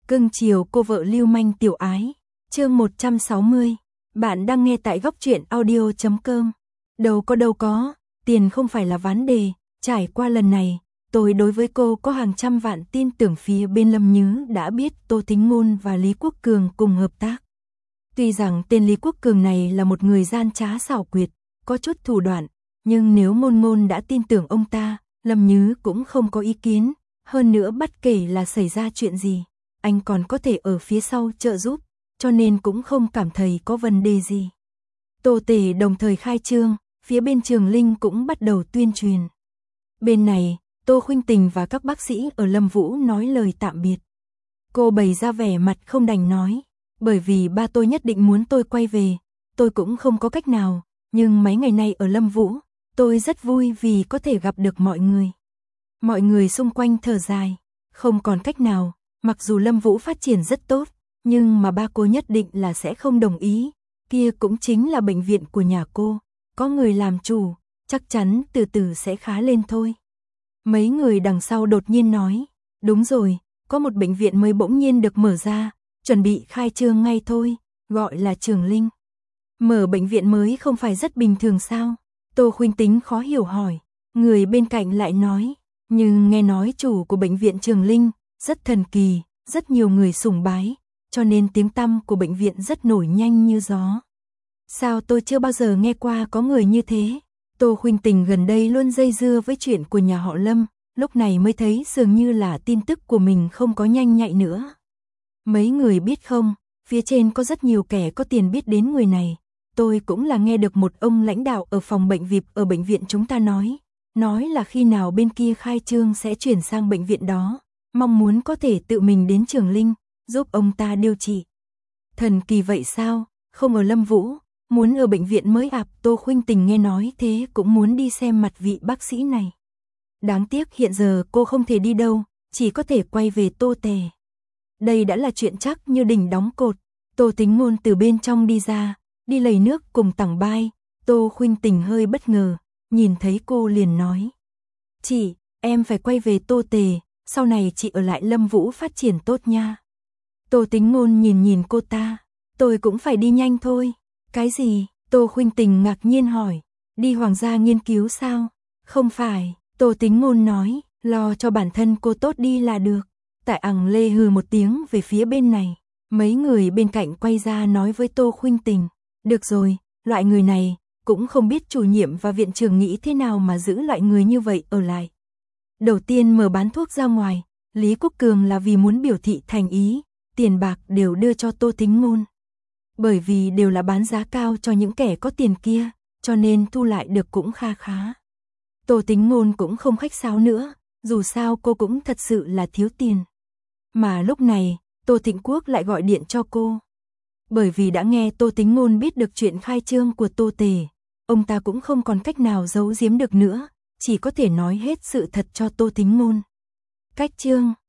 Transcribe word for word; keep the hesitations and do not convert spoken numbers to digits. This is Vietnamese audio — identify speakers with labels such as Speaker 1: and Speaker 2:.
Speaker 1: Cưng chiều cô vợ lưu manh tiểu ái. Chương một trăm sáu mươi. Bạn đang nghe tại góc truyện audio chấm com. Đâu có đâu có, tiền không phải là vấn đề, trải qua lần này, tôi đối với cô có hàng trăm vạn tin tưởng phía bên Lâm Nhứ đã biết Tô Thính Ngôn và Lý Quốc Cường cùng hợp tác. Tuy rằng tên Lý Quốc Cường này là một người gian trá xảo quyệt, có chút thủ đoạn, nhưng nếu Ngôn Ngôn đã tin tưởng ông ta, Lâm Nhứ cũng không có ý kiến, hơn nữa bất kể là xảy ra chuyện gì, anh còn có thể ở phía sau trợ giúp, cho nên cũng không cảm thấy có vấn đề gì. Tô Tể đồng thời khai trương, phía bên Trường Linh cũng bắt đầu tuyên truyền. Bên này, Tô Khuynh Tình và các bác sĩ ở Lâm Vũ nói lời tạm biệt. Cô bày ra vẻ mặt không đành nói, bởi vì ba tôi nhất định muốn tôi quay về, tôi cũng không có cách nào, nhưng mấy ngày nay ở Lâm Vũ, tôi rất vui vì có thể gặp được mọi người. Mọi người xung quanh thở dài, không còn cách nào, mặc dù Lâm Vũ phát triển rất tốt, nhưng mà ba cô nhất định là sẽ không đồng ý, kia cũng chính là bệnh viện của nhà cô, có người làm chủ, chắc chắn từ từ sẽ khá lên thôi. Mấy người đằng sau đột nhiên nói, đúng rồi, có một bệnh viện mới bỗng nhiên được mở ra, chuẩn bị khai trương ngay thôi, gọi là Trường Linh. Mở bệnh viện mới không phải rất bình thường sao? Tô Khuynh Tính khó hiểu hỏi, người bên cạnh lại nói, nhưng nghe nói chủ của bệnh viện Trường Linh rất thần kỳ, rất nhiều người sùng bái, cho nên tiếng tăm của bệnh viện rất nổi nhanh như gió. Sao tôi chưa bao giờ nghe qua có người như thế? Tô Khuynh Tình gần đây luôn dây dưa với chuyện của nhà họ Lâm, lúc này mới thấy dường như là tin tức của mình không có nhanh nhạy nữa. Mấy người biết không, phía trên có rất nhiều kẻ có tiền biết đến người này. Tôi cũng là nghe được một ông lãnh đạo ở phòng bệnh vê i pê ở bệnh viện chúng ta nói, nói là khi nào bên kia khai trương sẽ chuyển sang bệnh viện đó, mong muốn có thể tự mình đến Trường Linh, giúp ông ta điều trị. Thần kỳ vậy sao, không ở Lâm Vũ, muốn ở bệnh viện mới ạp. Tô Khuynh Tình nghe nói thế cũng muốn đi xem mặt vị bác sĩ này. Đáng tiếc hiện giờ cô không thể đi đâu, chỉ có thể quay về Tô Tề. Đây đã là chuyện chắc như đỉnh đóng cột. Tô Thính Ngôn từ bên trong đi ra, đi lầy nước cùng Tằng Bai. Tô Khuynh Tình hơi bất ngờ, nhìn thấy cô liền nói, chị, em phải quay về Tô Tề, sau này chị ở lại Lâm Vũ phát triển tốt nha. Tô Thính Ngôn nhìn nhìn cô ta, tôi cũng phải đi nhanh thôi. Cái gì? Tô Khuynh Tình ngạc nhiên hỏi, đi Hoàng gia nghiên cứu sao? Không phải, Tô Thính Ngôn nói, lo cho bản thân cô tốt đi là được. Tại ằng lê hừ một tiếng về phía bên này, mấy người bên cạnh quay ra nói với Tô Khuynh Tình, được rồi, loại người này, cũng không biết chủ nhiệm và viện trưởng nghĩ thế nào mà giữ loại người như vậy ở lại. Đầu tiên mở bán thuốc ra ngoài, Lý Quốc Cường là vì muốn biểu thị thành ý, tiền bạc đều đưa cho Tô Thính Ngôn. Bởi vì đều là bán giá cao cho những kẻ có tiền kia, cho nên thu lại được cũng kha khá. Tô Thính Ngôn cũng không khách sáo nữa, dù sao cô cũng thật sự là thiếu tiền. Mà lúc này, Tô Thịnh Quốc lại gọi điện cho cô. Bởi vì đã nghe Tô Thính Ngôn biết được chuyện khai trương của Tô Tề, ông ta cũng không còn cách nào giấu giếm được nữa, chỉ có thể nói hết sự thật cho Tô Thính Ngôn. Cách trương